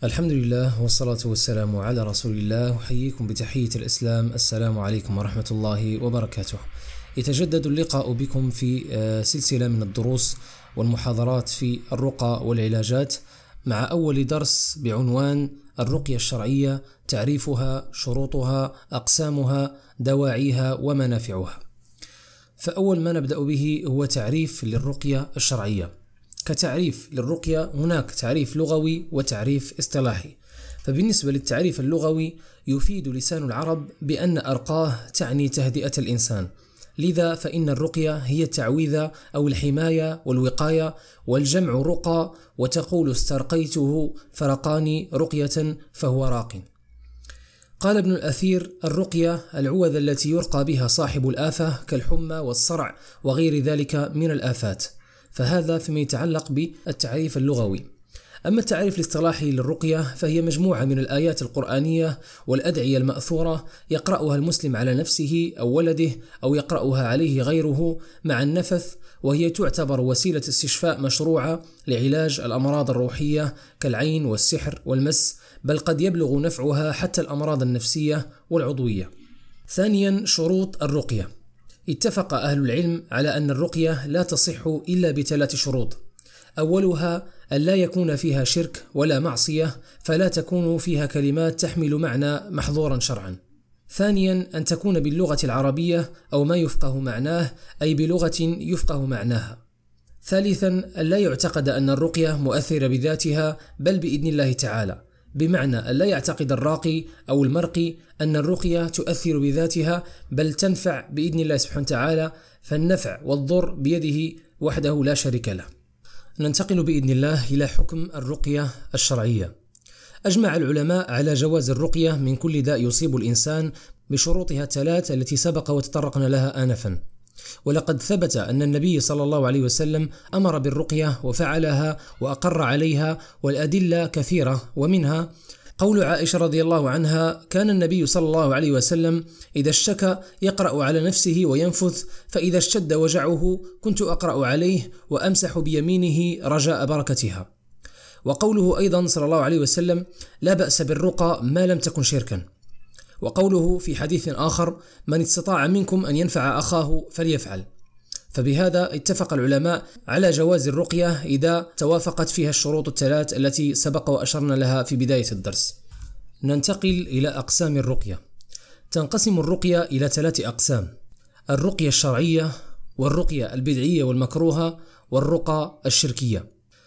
الحمد لله والصلاة والسلام على رسول الله. أحييكم بتحية الإسلام. السلام عليكم ورحمة الله وبركاته. يتجدد اللقاء بكم في سلسلة من الدروس والمحاضرات في الرقى والعلاجات، مع أول درس بعنوان الرقية الشرعية: تعريفها، شروطها، أقسامها، دواعيها ومنافعها. فأول ما نبدأ به هو تعريف للرقية الشرعية. كتعريف للرقية هناك تعريف لغوي وتعريف اصطلاحي. فبالنسبة للتعريف اللغوي يفيد لسان العرب بأن أرقاه تعني تهدئة الإنسان، لذا فإن الرقية هي التعويذة أو الحماية والوقاية، والجمع رقى، وتقول استرقيته فرقاني رقية فهو راق. قال ابن الأثير: الرقية العوذ التي يرقى بها صاحب الآفة كالحمى والصرع وغير ذلك من الآفات. فهذا فيما يتعلق بالتعريف اللغوي. أما التعريف الاصطلاحي للرقية فهي مجموعة من الآيات القرآنية والأدعية المأثورة يقرأها المسلم على نفسه أو ولده، أو يقرأها عليه غيره مع النفث، وهي تعتبر وسيلة استشفاء مشروعة لعلاج الأمراض الروحية كالعين والسحر والمس، بل قد يبلغ نفعها حتى الأمراض النفسية والعضوية. ثانيا، شروط الرقية. اتفق أهل العلم على أن الرقية لا تصح إلا بثلاث شروط: أولها أن لا يكون فيها شرك ولا معصية، فلا تكون فيها كلمات تحمل معنى محظورا شرعا. ثانيا، أن تكون باللغة العربية أو ما يفقه معناه، أي بلغة يفقه معناها. ثالثا، أن لا يعتقد أن الرقية مؤثرة بذاتها بل بإذن الله تعالى، بمعنى أن لا يعتقد الراقي أو المرقي أن الرقية تؤثر بذاتها بل تنفع بإذن الله سبحانه وتعالى، فالنفع والضر بيده وحده لا شريك له. ننتقل بإذن الله إلى حكم الرقية الشرعية. أجمع العلماء على جواز الرقية من كل داء يصيب الإنسان بشروطها الثلاث التي سبق وتطرقنا لها آنفا. ولقد ثبت أن النبي صلى الله عليه وسلم أمر بالرقية وفعلها وأقر عليها، والأدلة كثيرة، ومنها قول عائشة رضي الله عنها: كان النبي صلى الله عليه وسلم إذا اشتكى يقرأ على نفسه وينفث، فإذا اشتد وجعه كنت أقرأ عليه وأمسح بيمينه رجاء بركتها. وقوله أيضا صلى الله عليه وسلم: لا بأس بالرقى ما لم تكن شركا. وقوله في حديث آخر: من استطاع منكم أن ينفع أخاه فليفعل. فبهذا اتفق العلماء على جواز الرقية إذا توافقت فيها الشروط الثلاث التي سبق وأشرنا لها في بداية الدرس. ننتقل إلى أقسام الرقية. تنقسم الرقية إلى 3 أقسام: الرقية الشرعية، والرقية البدعية والمكروهة، والرقى الشركية.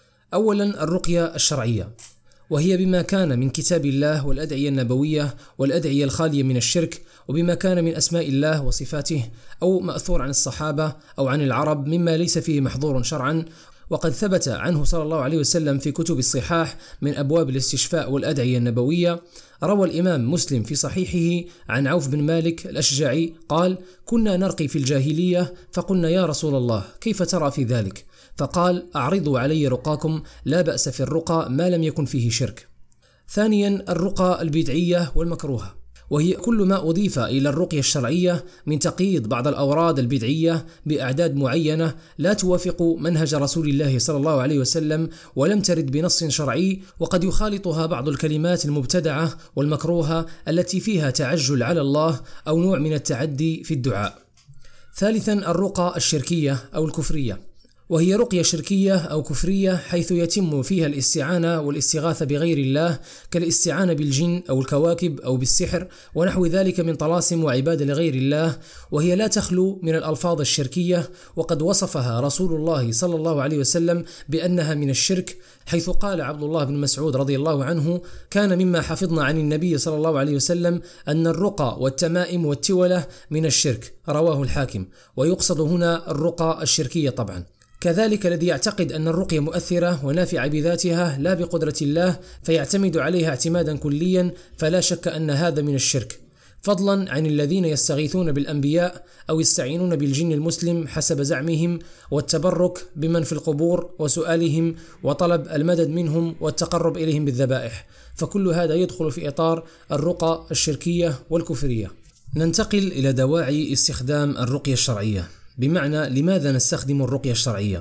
أولا، الرقية الشرعية، وهي بما كان من كتاب الله والأدعية النبوية والأدعية الخالية من الشرك، وبما كان من أسماء الله وصفاته أو مأثور عن الصحابة أو عن العرب مما ليس فيه محظور شرعا. وقد ثبت عنه صلى الله عليه وسلم في كتب الصحاح من أبواب الاستشفاء والأدعية النبوية. روى الإمام مسلم في صحيحه عن عوف بن مالك الأشجعي قال: كنا نرقي في الجاهلية، فقلنا يا رسول الله كيف ترى في ذلك؟ فقال: أعرضوا علي رقاكم، لا بأس في الرقى ما لم يكن فيه شرك. ثانيا، الرقى البدعية والمكروهة، وهي كل ما أضيف إلى الرقية الشرعية من تقييد بعض الأوراد البدعية بأعداد معينة لا توافق منهج رسول الله صلى الله عليه وسلم ولم ترد بنص شرعي، وقد يخالطها بعض الكلمات المبتدعة والمكروهة التي فيها تعجل على الله أو نوع من التعدي في الدعاء. ثالثا، الرقى الشركية أو الكفرية، وهي رقية شركية أو كفرية حيث يتم فيها الاستعانة والاستغاثة بغير الله، كالاستعانة بالجن أو الكواكب أو بالسحر ونحو ذلك من طلاسم وعبادة لغير الله، وهي لا تخلو من الألفاظ الشركية، وقد وصفها رسول الله صلى الله عليه وسلم بأنها من الشرك، حيث قال عبد الله بن مسعود رضي الله عنه: كان مما حفظنا عن النبي صلى الله عليه وسلم أن الرقى والتمائم والتولة من الشرك. رواه الحاكم. ويقصد هنا الرقى الشركية طبعا. كذلك الذي يعتقد أن الرقية مؤثرة ونافعة بذاتها لا بقدرة الله فيعتمد عليها اعتمادا كليا، فلا شك أن هذا من الشرك، فضلا عن الذين يستغيثون بالأنبياء أو يستعينون بالجن المسلم حسب زعمهم، والتبرك بمن في القبور وسؤالهم وطلب المدد منهم والتقرب إليهم بالذبائح، فكل هذا يدخل في إطار الرقى الشركية والكفرية. ننتقل إلى دواعي استخدام الرقية الشرعية، بمعنى لماذا نستخدم الرقية الشرعية؟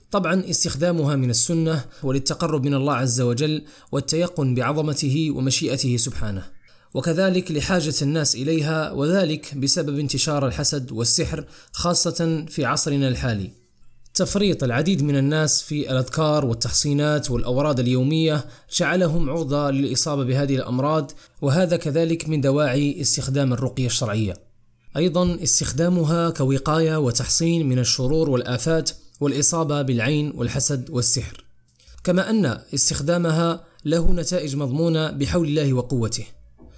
طبعا استخدامها من السنة وللتقرب من الله عز وجل والتيقن بعظمته ومشيئته سبحانه، وكذلك لحاجة الناس إليها، وذلك بسبب انتشار الحسد والسحر خاصة في عصرنا الحالي. تفريط العديد من الناس في الأذكار والتحصينات والأوراد اليومية جعلهم عرضة للإصابة بهذه الأمراض، وهذا كذلك من دواعي استخدام الرقية الشرعية. أيضا استخدامها كوقاية وتحصين من الشرور والآفات والإصابة بالعين والحسد والسحر، كما أن استخدامها له نتائج مضمونة بحول الله وقوته.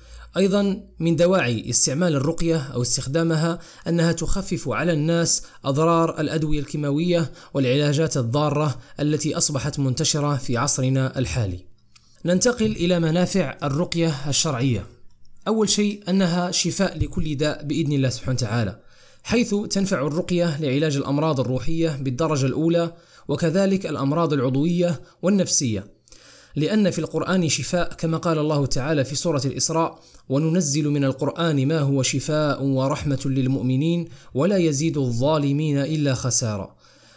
أيضا من دواعي استعمال الرقية أو استخدامها أنها تخفف على الناس أضرار الأدوية الكيماوية والعلاجات الضارة التي أصبحت منتشرة في عصرنا الحالي. ننتقل إلى منافع الرقية الشرعية. أول شيء أنها شفاء لكل داء بإذن الله سبحانه وتعالى، حيث تنفع الرقية لعلاج الأمراض الروحية بالدرجة الأولى، وكذلك الأمراض العضوية والنفسية، لأن في القرآن شفاء كما قال الله تعالى في سورة الإسراء: وننزل من القرآن ما هو شفاء ورحمة للمؤمنين ولا يزيد الظالمين إلا خسارا.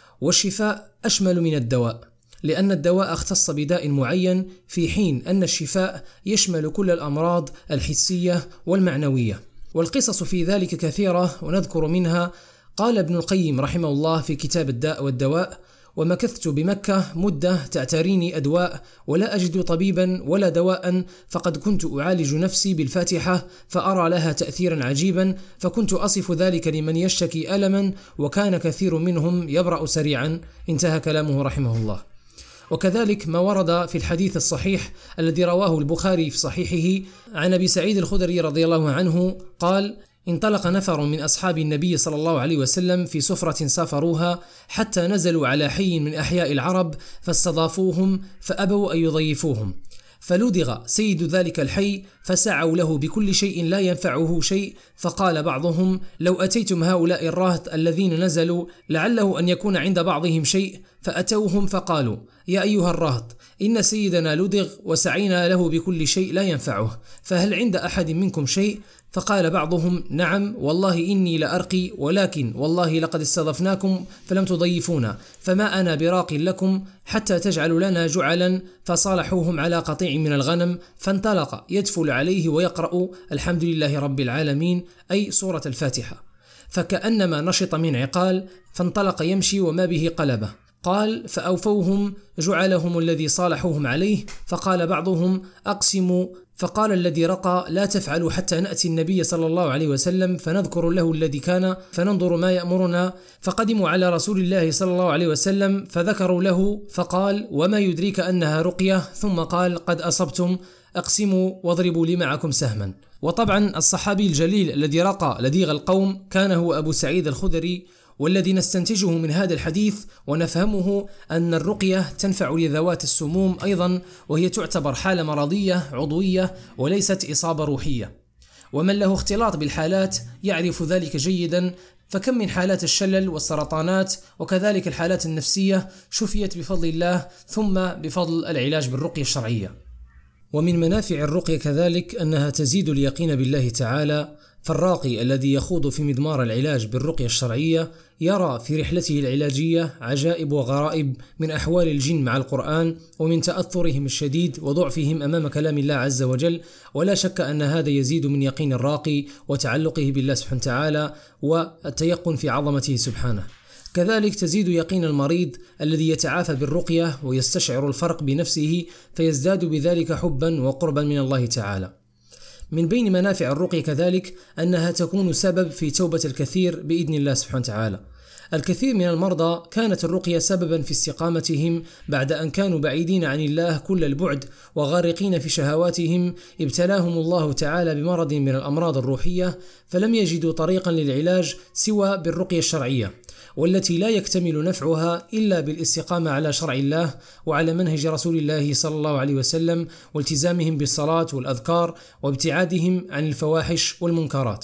والشفاء أشمل من الدواء، لأن الدواء اختص بداء معين، في حين أن الشفاء يشمل كل الأمراض الحسية والمعنوية. والقصص في ذلك كثيرة، ونذكر منها: قال ابن القيم رحمه الله في كتاب الداء والدواء: ومكثت بمكة مدة تعتريني أدواء ولا أجد طبيبا ولا دواء، فقد كنت أعالج نفسي بالفاتحة فأرى لها تأثيرا عجيبا، فكنت أصف ذلك لمن يشتكي ألما وكان كثير منهم يبرأ سريعا. انتهى كلامه رحمه الله. وكذلك ما ورد في الحديث الصحيح الذي رواه البخاري في صحيحه عن أبي سعيد الخدري رضي الله عنه قال: انطلق نفر من أصحاب النبي صلى الله عليه وسلم في سفرة سافروها حتى نزلوا على حي من أحياء العرب فاستضافوهم فأبوا أن يضيفوهم، فلدغ سيد ذلك الحي فسعوا له بكل شيء لا ينفعه شيء، فقال بعضهم: لو أتيتم هؤلاء الرهط الذين نزلوا لعله أن يكون عند بعضهم شيء، فأتوهم فقالوا: يا أيها الرهط، إن سيدنا لدغ وسعينا له بكل شيء لا ينفعه، فهل عند أحد منكم شيء؟ فقال بعضهم: نعم والله إني لأرقي، ولكن والله لقد استضفناكم فلم تضيفونا، فما أنا براق لكم حتى تجعلوا لنا جعلا. فصالحوهم على قطيع من الغنم، فانطلق يدفل عليه ويقرأ الحمد لله رب العالمين، أي سورة الفاتحة، فكأنما نشط من عقال، فانطلق يمشي وما به قلبه. قال: فأوفوهم جعلهم الذي صالحوهم عليه، فقال بعضهم: أقسموا. فقال الذي رقى: لا تفعلوا حتى نأتي النبي صلى الله عليه وسلم فنذكر له الذي كان فننظر ما يأمرنا. فقدموا على رسول الله صلى الله عليه وسلم فذكروا له، فقال: وما يدريك أنها رقية؟ ثم قال: قد أصبتم، أقسموا واضربوا لي معكم سهما. وطبعا الصحابي الجليل الذي رقى لديغ القوم كان هو أبو سعيد الخدري. والذي نستنتجه من هذا الحديث ونفهمه أن الرقية تنفع لذوات السموم أيضا، وهي تعتبر حالة مرضية عضوية وليست إصابة روحية، ومن له اختلاط بالحالات يعرف ذلك جيدا، فكم من حالات الشلل والسرطانات وكذلك الحالات النفسية شفيت بفضل الله ثم بفضل العلاج بالرقية الشرعية. ومن منافع الرقية كذلك أنها تزيد اليقين بالله تعالى، فالراقي الذي يخوض في مضمار العلاج بالرقية الشرعية يرى في رحلته العلاجية عجائب وغرائب من أحوال الجن مع القرآن ومن تأثرهم الشديد وضعفهم أمام كلام الله عز وجل، ولا شك أن هذا يزيد من يقين الراقي وتعلقه بالله سبحانه وتعالى والتيقن في عظمته سبحانه. كذلك تزيد يقين المريض الذي يتعافى بالرقية ويستشعر الفرق بنفسه، فيزداد بذلك حبا وقربا من الله تعالى. من بين منافع الرقية كذلك أنها تكون سبب في توبة الكثير بإذن الله سبحانه وتعالى. الكثير من المرضى كانت الرقية سببا في استقامتهم بعد أن كانوا بعيدين عن الله كل البعد وغارقين في شهواتهم، ابتلاهم الله تعالى بمرض من الأمراض الروحية، فلم يجدوا طريقا للعلاج سوى بالرقية الشرعية، والتي لا يكتمل نفعها إلا بالاستقامة على شرع الله وعلى منهج رسول الله صلى الله عليه وسلم، والتزامهم بالصلاة والأذكار وابتعادهم عن الفواحش والمنكرات.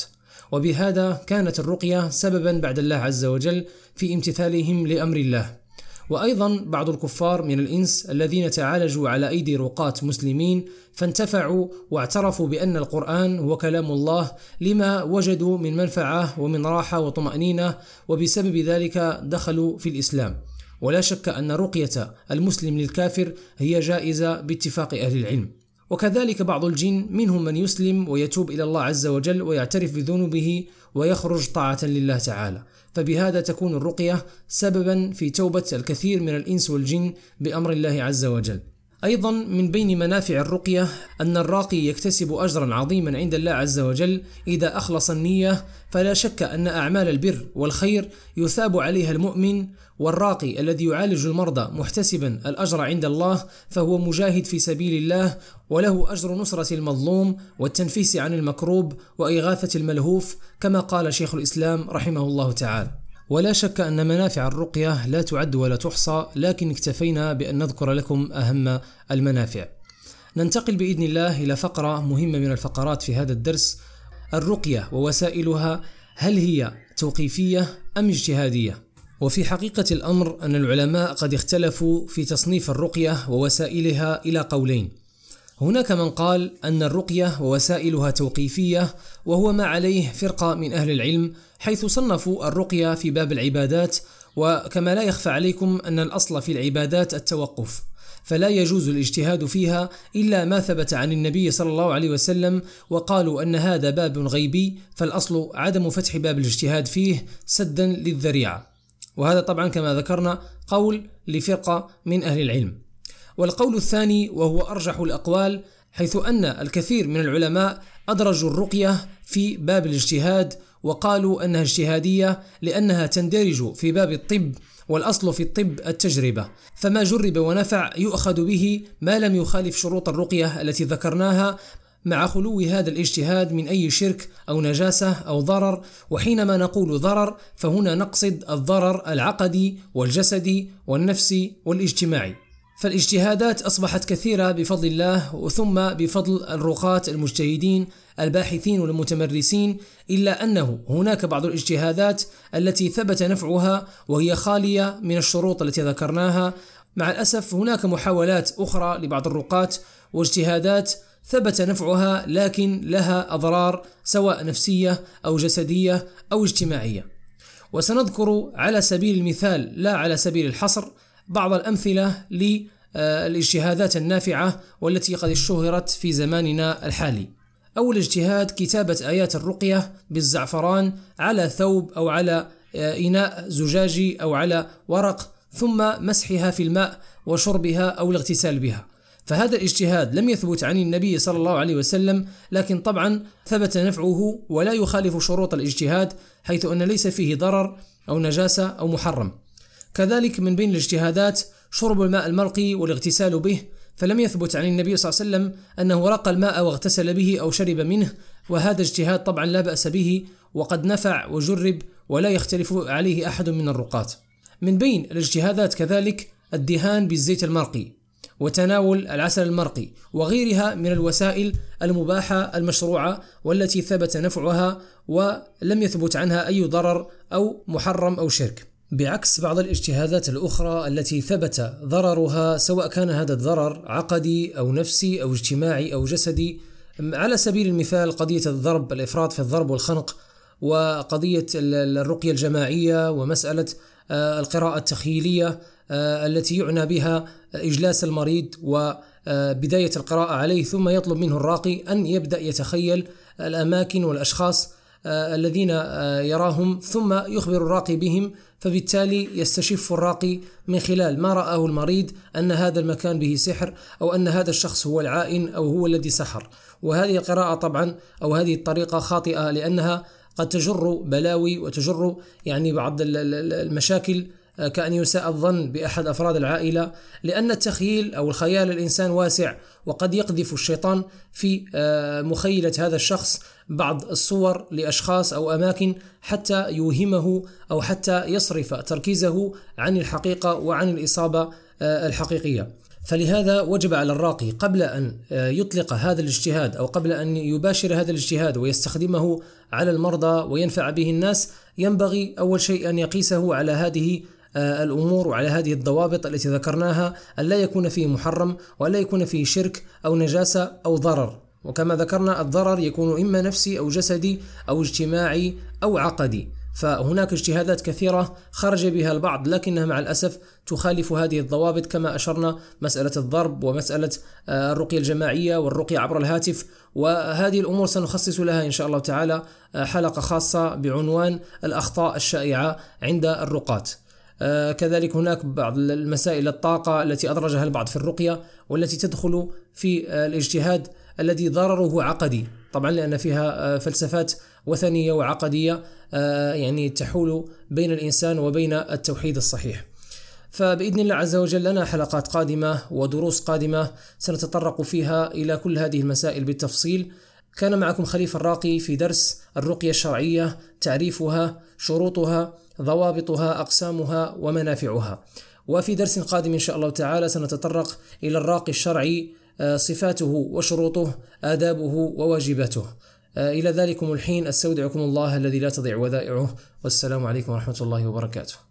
وبهذا كانت الرقية سببا بعد الله عز وجل في امتثالهم لأمر الله. وأيضا بعض الكفار من الإنس الذين تعالجوا على أيدي رقاة مسلمين فانتفعوا واعترفوا بأن القرآن هو كلام الله لما وجدوا من منفعة ومن راحة وطمأنينة، وبسبب ذلك دخلوا في الإسلام. ولا شك أن رقية المسلم للكافر هي جائزة باتفاق أهل العلم. وكذلك بعض الجن منهم من يسلم ويتوب إلى الله عز وجل ويعترف بذنوبه ويخرج طاعة لله تعالى، فبهذا تكون الرقية سببا في توبة الكثير من الإنس والجن بأمر الله عز وجل. أيضا من بين منافع الرقية أن الراقي يكتسب أجرا عظيما عند الله عز وجل إذا أخلص النية، فلا شك أن أعمال البر والخير يثاب عليها المؤمن، والراقي الذي يعالج المرضى محتسبا الأجر عند الله فهو مجاهد في سبيل الله، وله أجر نصرة المظلوم والتنفيس عن المكروب وإغاثة الملهوف، كما قال شيخ الإسلام رحمه الله تعالى. ولا شك أن منافع الرقية لا تعد ولا تحصى، لكن اكتفينا بأن نذكر لكم أهم المنافع. ننتقل بإذن الله إلى فقرة مهمة من الفقرات في هذا الدرس: الرقية ووسائلها، هل هي توقيفية أم اجتهادية؟ وفي حقيقة الأمر أن العلماء قد اختلفوا في تصنيف الرقية ووسائلها إلى قولين. هناك من قال أن الرقية ووسائلها توقيفية، وهو ما عليه فرقة من أهل العلم، حيث صنفوا الرقية في باب العبادات، وكما لا يخفى عليكم أن الأصل في العبادات التوقف، فلا يجوز الاجتهاد فيها إلا ما ثبت عن النبي صلى الله عليه وسلم، وقالوا أن هذا باب غيبي، فالأصل عدم فتح باب الاجتهاد فيه سدا للذريعة. وهذا طبعا كما ذكرنا قول لفرقة من أهل العلم. والقول الثاني وهو أرجح الأقوال، حيث أن الكثير من العلماء أدرجوا الرقية في باب الاجتهاد، وقالوا أنها اجتهادية لأنها تندرج في باب الطب، والأصل في الطب التجربة، فما جرب ونفع يؤخذ به ما لم يخالف شروط الرقية التي ذكرناها، مع خلو هذا الاجتهاد من أي شرك أو نجاسة أو ضرر. وحينما نقول ضرر فهنا نقصد الضرر العقدي والجسدي والنفسي والاجتماعي. فالاجتهادات أصبحت كثيرة بفضل الله، ثم بفضل الرقاة المجتهدين الباحثين والمتمرسين، إلا أنه هناك بعض الاجتهادات التي ثبت نفعها وهي خالية من الشروط التي ذكرناها. مع الأسف هناك محاولات أخرى لبعض الرقاة واجتهادات ثبت نفعها لكن لها أضرار سواء نفسية أو جسدية أو اجتماعية. وسنذكر على سبيل المثال لا على سبيل الحصر بعض الأمثلة للاجتهادات النافعة والتي قد اشتهرت في زماننا الحالي. أول اجتهاد كتابة آيات الرقية بالزعفران على ثوب أو على إناء زجاجي أو على ورق، ثم مسحها في الماء وشربها أو الاغتسال بها. فهذا الاجتهاد لم يثبت عن النبي صلى الله عليه وسلم، لكن طبعا ثبت نفعه ولا يخالف شروط الاجتهاد، حيث أن ليس فيه ضرر أو نجاسة أو محرم. كذلك من بين الاجتهادات شرب الماء المرقي والاغتسال به، فلم يثبت عن النبي صلى الله عليه وسلم أنه رق الماء واغتسل به أو شرب منه، وهذا اجتهاد طبعا لا بأس به وقد نفع وجرب ولا يختلف عليه أحد من الرقاة. من بين الاجتهادات كذلك الدهان بالزيت المرقي وتناول العسل المرقي وغيرها من الوسائل المباحة المشروعة والتي ثبت نفعها ولم يثبت عنها أي ضرر أو محرم أو شرك، بعكس بعض الاجتهادات الأخرى التي ثبت ضررها، سواء كان هذا الضرر عقدي أو نفسي أو اجتماعي أو جسدي. على سبيل المثال قضية الضرب، الإفراط في الضرب والخنق، وقضية الرقية الجماعية، ومسألة القراءة التخيلية التي يعنى بها إجلاس المريض وبداية القراءة عليه، ثم يطلب منه الراقي أن يبدأ يتخيل الأماكن والأشخاص الذين يراهم، ثم يخبر الراقي بهم، فبالتالي يستشف الراقي من خلال ما رآه المريض أن هذا المكان به سحر، أو أن هذا الشخص هو العائن أو هو الذي سحر. وهذه القراءة طبعا أو هذه الطريقة خاطئة، لأنها قد تجر بلاوي وتجر بعض المشاكل، كأن يساء الظن بأحد أفراد العائلة، لأن التخيل أو الخيال الإنسان واسع، وقد يقذف الشيطان في مخيلة هذا الشخص بعض الصور لأشخاص أو أماكن حتى يوهمه أو حتى يصرف تركيزه عن الحقيقة وعن الإصابة الحقيقية. فلهذا وجب على الراقي قبل أن يطلق هذا الاجتهاد أو قبل أن يباشر هذا الاجتهاد ويستخدمه على المرضى وينفع به الناس، ينبغي أول شيء أن يقيسه على هذه الأمور وعلى هذه الضوابط التي ذكرناها، أن لا يكون فيه محرم ولا يكون فيه شرك أو نجاسة أو ضرر. وكما ذكرنا الضرر يكون إما نفسي أو جسدي أو اجتماعي أو عقدي، فهناك اجتهادات كثيرة خرج بها البعض، لكنها مع الأسف تخالف هذه الضوابط كما أشرنا، مسألة الضرب ومسألة الرقية الجماعية والرقية عبر الهاتف، وهذه الأمور سنخصص لها إن شاء الله تعالى حلقة خاصة بعنوان الأخطاء الشائعة عند الرقاة. كذلك هناك بعض المسائل الطاقة التي أدرجها البعض في الرقية والتي تدخل في الاجتهاد الذي ضرره عقدي، طبعا لأن فيها فلسفات وثنية وعقدية يعني تحول بين الإنسان وبين التوحيد الصحيح. فبإذن الله عز وجل لنا حلقات قادمة ودروس قادمة سنتطرق فيها إلى كل هذه المسائل بالتفصيل. كان معكم خليفة الراقي في درس الرقية الشرعية، تعريفها، شروطها، ضوابطها، أقسامها ومنافعها. وفي درس قادم إن شاء الله تعالى سنتطرق إلى الراقي الشرعي، صفاته وشروطه، آدابه وواجباته. إلى ذلكم الحين أستودعكم الله الذي لا تضيع ودائعه، والسلام عليكم ورحمة الله وبركاته.